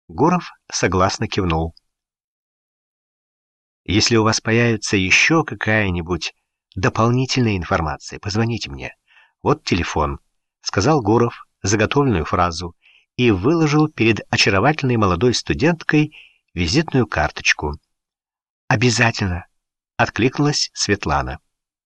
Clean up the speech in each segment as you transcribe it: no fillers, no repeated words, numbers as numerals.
Гуров согласно кивнул. «Если у вас появится еще какая-нибудь дополнительная информация, позвоните мне. Вот телефон», — сказал Гуров заготовленную фразу и выложил перед очаровательной молодой студенткой визитную карточку. «Обязательно», — откликнулась Светлана.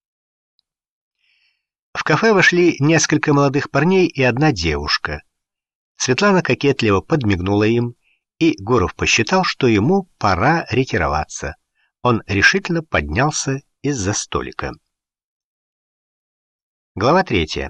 В кафе вошли несколько молодых парней и одна девушка. Светлана кокетливо подмигнула им, и Гуров посчитал, что ему пора ретироваться. Он решительно поднялся из-за столика. Глава 3.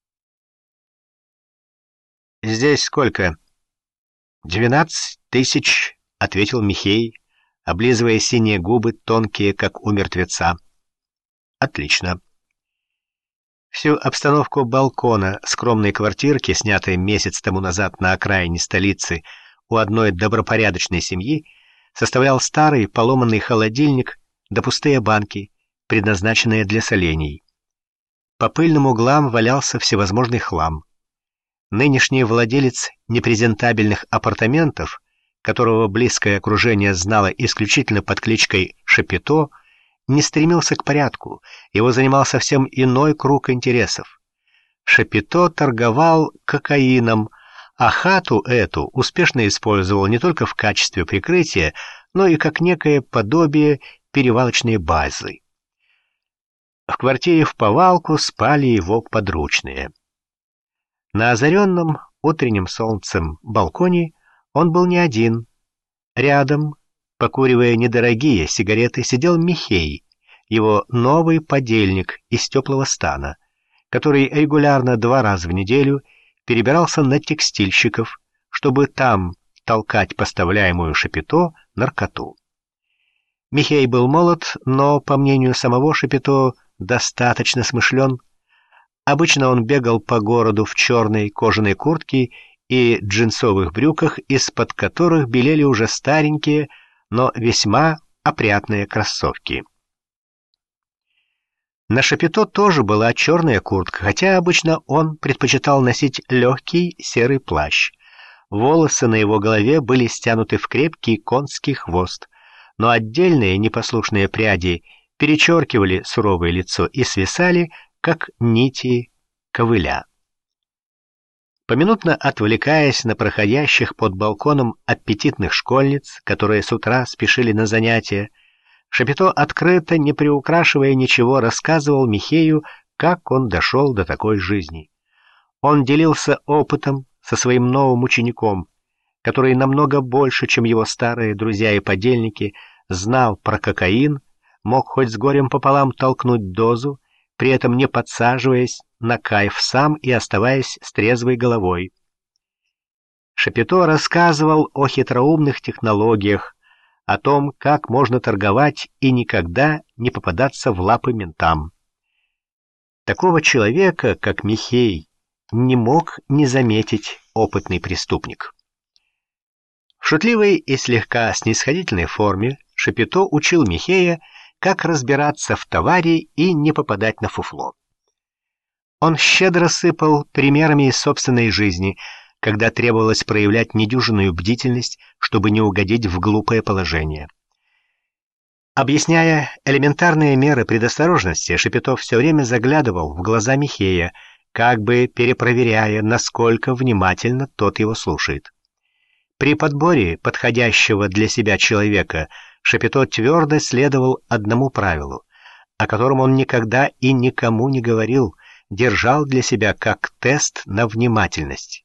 «Здесь сколько?» 12 тысяч, — ответил Михей, облизывая синие губы, тонкие, как у мертвеца. «Отлично». Всю обстановку балкона скромной квартирки, снятой месяц тому назад на окраине столицы у одной добропорядочной семьи, составлял старый поломанный холодильник да пустые банки, предназначенные для солений. По пыльным углам валялся всевозможный хлам. Нынешний владелец непрезентабельных апартаментов, которого близкое окружение знало исключительно под кличкой Шапито, не стремился к порядку, его занимал совсем иной круг интересов. Шапито торговал кокаином, а хату эту успешно использовал не только в качестве прикрытия, но и как некое подобие перевалочной базы. В квартире вповалку спали его подручные. На озаренном утренним солнцем балконе он был не один. Рядом, покуривая недорогие сигареты, сидел Михей, его новый подельник из теплого стана, который регулярно 2 раза в неделю перебирался на текстильщиков, чтобы там толкать поставляемую Шапито наркоту. Михей был молод, но, по мнению самого Шапито, достаточно смышлен. Обычно он бегал по городу в черной кожаной куртке и джинсовых брюках, из-под которых белели уже старенькие, но весьма опрятные кроссовки. На Шапито тоже была черная куртка, хотя обычно он предпочитал носить легкий серый плащ. Волосы на его голове были стянуты в крепкий конский хвост, но отдельные непослушные пряди перечеркивали суровое лицо и свисали, как нити ковыля. Поминутно отвлекаясь на проходящих под балконом аппетитных школьниц, которые с утра спешили на занятия, Шапито открыто, не приукрашивая ничего, рассказывал Михею, как он дошел до такой жизни. Он делился опытом со своим новым учеником, который намного больше, чем его старые друзья и подельники, знал про кокаин, мог хоть с горем пополам толкнуть дозу, при этом не подсаживаясь на кайф сам и оставаясь с трезвой головой. Шапито рассказывал о хитроумных технологиях, о том, как можно торговать и никогда не попадаться в лапы ментам. Такого человека, как Михей, не мог не заметить опытный преступник. В шутливой и слегка снисходительной форме Шапито учил Михея, как разбираться в товаре и не попадать на фуфло. Он щедро сыпал примерами из собственной жизни, когда требовалось проявлять недюжинную бдительность, чтобы не угодить в глупое положение. Объясняя элементарные меры предосторожности, Шапито все время заглядывал в глаза Михея, как бы перепроверяя, насколько внимательно тот его слушает. При подборе подходящего для себя человека Шапито твердо следовал одному правилу, о котором он никогда и никому не говорил, держал для себя как тест на внимательность.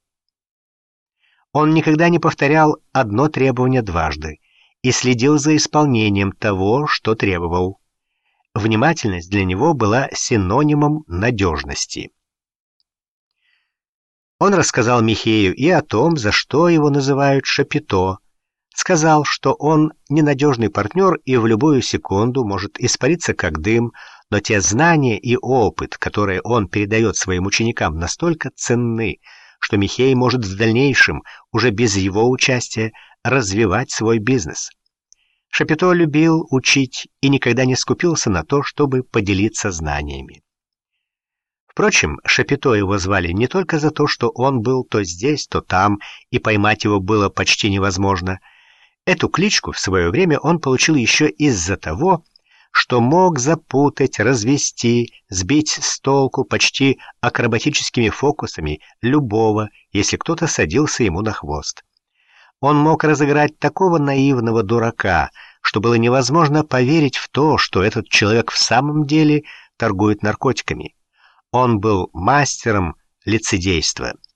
Он никогда не повторял одно требование дважды и следил за исполнением того, что требовал. Внимательность для него была синонимом надежности. Он рассказал Михею и о том, за что его называют Шапито, сказал, что он ненадежный партнер и в любую секунду может испариться как дым, но те знания и опыт, которые он передает своим ученикам, настолько ценны, что Михей может в дальнейшем, уже без его участия, развивать свой бизнес. Шапито любил учить и никогда не скупился на то, чтобы поделиться знаниями. Впрочем, Шапито его звали не только за то, что он был то здесь, то там, и поймать его было почти невозможно. Эту кличку в свое время он получил еще из-за того, что мог запутать, развести, сбить с толку почти акробатическими фокусами любого, если кто-то садился ему на хвост. Он мог разыграть такого наивного дурака, что было невозможно поверить в то, что этот человек в самом деле торгует наркотиками. Он был мастером лицедейства.